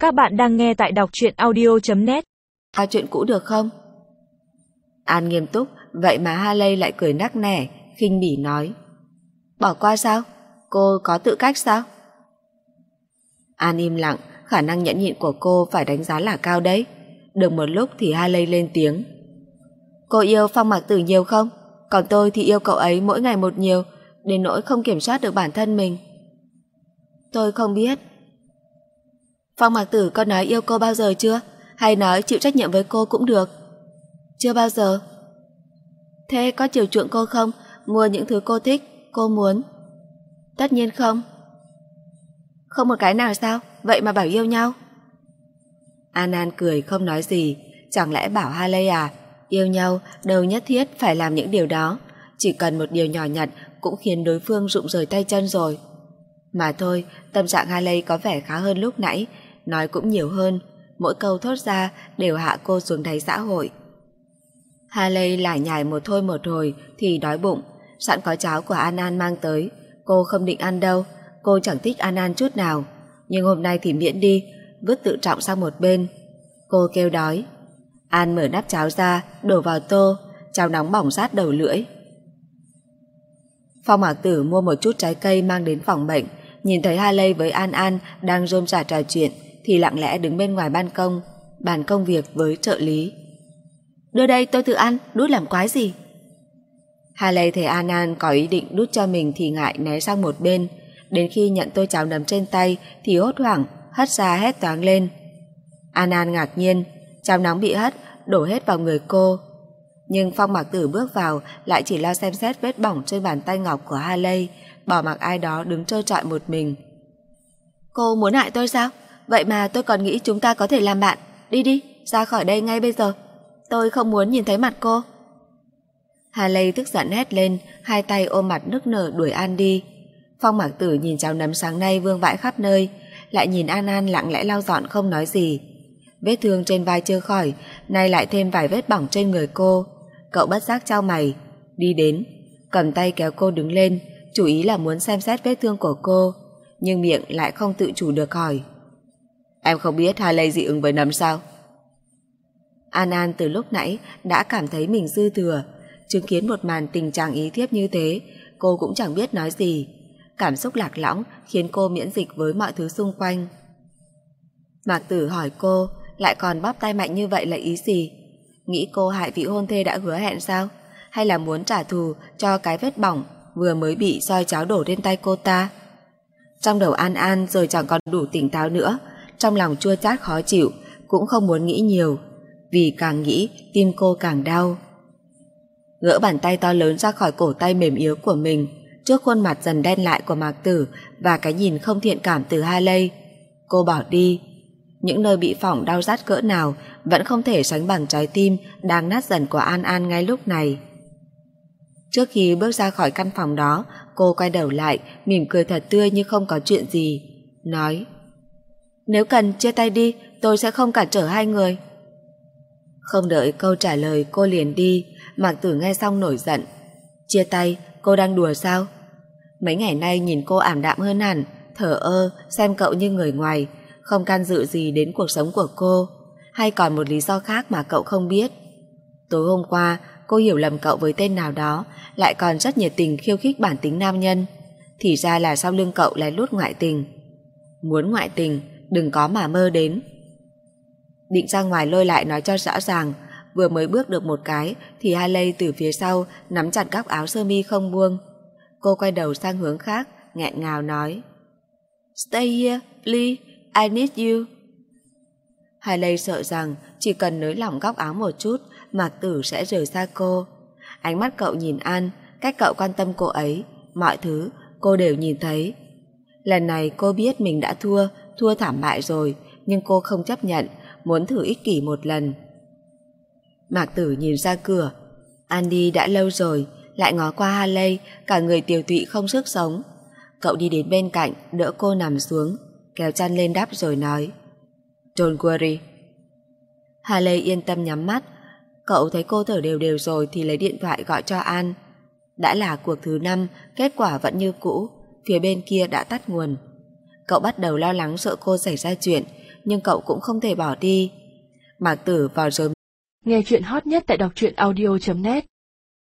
Các bạn đang nghe tại đọc truyện audio.net. Chuyện cũ được không? An nghiêm túc, vậy mà Haley lại cười nắc nẻ, khinh bỉ nói. Bỏ qua sao? Cô có tự cách sao? An im lặng, khả năng nhẫn nhịn của cô phải đánh giá là cao đấy. Được một lúc thì Haley lên tiếng. Cô yêu Phong Mạc Tử nhiều không? Còn tôi thì yêu cậu ấy mỗi ngày một nhiều, đến nỗi không kiểm soát được bản thân mình. Tôi không biết. Phong Mạc Tử có nói yêu cô bao giờ chưa? Hay nói chịu trách nhiệm với cô cũng được? Chưa bao giờ. Thế có chiều chuộng cô không? Mua những thứ cô thích, cô muốn? Tất nhiên không. Không một cái nào sao? Vậy mà bảo yêu nhau? An cười không nói gì. Chẳng lẽ bảo Haley à? Yêu nhau đâu nhất thiết phải làm những điều đó. Chỉ cần một điều nhỏ nhặt cũng khiến đối phương rụng rời tay chân rồi. Mà thôi, tâm trạng Haley có vẻ khá hơn lúc nãy, nói cũng nhiều hơn, mỗi câu thốt ra đều hạ cô xuống đáy xã hội. Haley lải nhải một thôi một hồi thì đói bụng, sẵn có cháo của An mang tới, cô không định ăn đâu, cô chẳng thích An chút nào, nhưng hôm nay thì miễn đi, vứt tự trọng sang một bên. Cô kêu đói. An mở nắp cháo ra, đổ vào tô, cháo nóng bỏng sát đầu lưỡi. Phong Mạc Tử mua một chút trái cây mang đến phòng bệnh, nhìn thấy Haley với An đang rôm rả trò chuyện thì lặng lẽ đứng bên ngoài ban công, bàn công việc với trợ lý. Đưa đây tôi tự ăn, đút làm quái gì? Haley thấy An có ý định đút cho mình thì ngại né sang một bên, đến khi nhận tô cháo nấm trên tay thì hốt hoảng, hất ra hét toáng lên. An ngạc nhiên, cháo nóng bị hất, đổ hết vào người cô. Nhưng Phong Mạc Tử bước vào lại chỉ lo xem xét vết bỏng trên bàn tay ngọc của Haley, bỏ mặc ai đó đứng trơ trọi một mình. Cô muốn hại tôi sao? Vậy mà tôi còn nghĩ chúng ta có thể làm bạn. Đi đi, ra khỏi đây ngay bây giờ. Tôi không muốn nhìn thấy mặt cô. Haley tức giận hét lên, hai tay ôm mặt nức nở đuổi An đi. Phong Mạc Tử nhìn cháo nấm sáng nay vương vãi khắp nơi, lại nhìn An lặng lẽ lau dọn không nói gì. Vết thương trên vai chưa khỏi, nay lại thêm vài vết bỏng trên người cô. Cậu bất giác chau mày, đi đến, cầm tay kéo cô đứng lên, chủ ý là muốn xem xét vết thương của cô, nhưng miệng lại không tự chủ được hỏi. Em không biết Haley dị ứng với nấm sao? An từ lúc nãy đã cảm thấy mình dư thừa, chứng kiến một màn tình trạng ý thiếp như thế, cô cũng chẳng biết nói gì. Cảm xúc lạc lõng khiến cô miễn dịch với mọi thứ xung quanh. Mạc Tử hỏi cô, lại còn bóp tay mạnh như vậy là ý gì? Nghĩ cô hại vị hôn thê đã hứa hẹn sao? Hay là muốn trả thù cho cái vết bỏng vừa mới bị soi cháo đổ lên tay cô ta? Trong đầu An rồi chẳng còn đủ tỉnh táo nữa, trong lòng chua chát khó chịu, cũng không muốn nghĩ nhiều, vì càng nghĩ tim cô càng đau. Gỡ bàn tay to lớn ra khỏi cổ tay mềm yếu của mình, trước khuôn mặt dần đen lại của Mạc Tử và cái nhìn không thiện cảm từ Haley, cô bỏ đi. Những nơi bị phỏng đau rát cỡ nào vẫn không thể sánh bằng trái tim đang nát dần của An ngay lúc này. Trước khi bước ra khỏi căn phòng đó, cô quay đầu lại, mỉm cười thật tươi như không có chuyện gì, nói: Nếu cần chia tay đi, tôi sẽ không cản trở hai người. Không đợi câu trả lời cô liền đi. Mạc Tử nghe xong nổi giận. Chia tay, cô đang đùa sao? Mấy ngày nay nhìn cô ảm đạm hơn hẳn, thờ ơ, xem cậu như người ngoài, không can dự gì đến cuộc sống của cô, hay còn một lý do khác mà cậu không biết? Tối hôm qua, cô hiểu lầm cậu với tên nào đó, lại còn rất nhiệt tình khiêu khích bản tính nam nhân. Thì ra là sau lưng cậu lén lút ngoại tình. Muốn ngoại tình, đừng có mà mơ đến. Định ra ngoài lôi lại nói cho rõ ràng, vừa mới bước được một cái thì Haley từ phía sau nắm chặt góc áo sơ mi không buông. Cô quay đầu sang hướng khác, nghẹn ngào nói: Stay here, please, I need you. Haley sợ rằng chỉ cần nới lỏng góc áo một chút, Mạc Tử sẽ rời xa cô. Ánh mắt cậu nhìn An, cách cậu quan tâm cô ấy, mọi thứ cô đều nhìn thấy. Lần này cô biết mình đã thua thảm bại rồi, nhưng cô không chấp nhận, muốn thử ích kỷ một lần. Mạc Tử nhìn ra cửa. An đi đã lâu rồi, lại ngó qua Haley, cả người tiều tụy không sức sống. Cậu đi đến bên cạnh, đỡ cô nằm xuống, kéo chăn lên đắp rồi nói: Don't worry. Haley yên tâm nhắm mắt. Cậu thấy cô thở đều đều rồi thì lấy điện thoại gọi cho An. Đã là cuộc thứ 5, kết quả vẫn như cũ, phía bên kia đã tắt nguồn. Cậu bắt đầu lo lắng sợ cô xảy ra chuyện, nhưng cậu cũng không thể bỏ đi. Mạc Tử vào rồi. Nghe chuyện hot nhất tại đọc truyện audio.net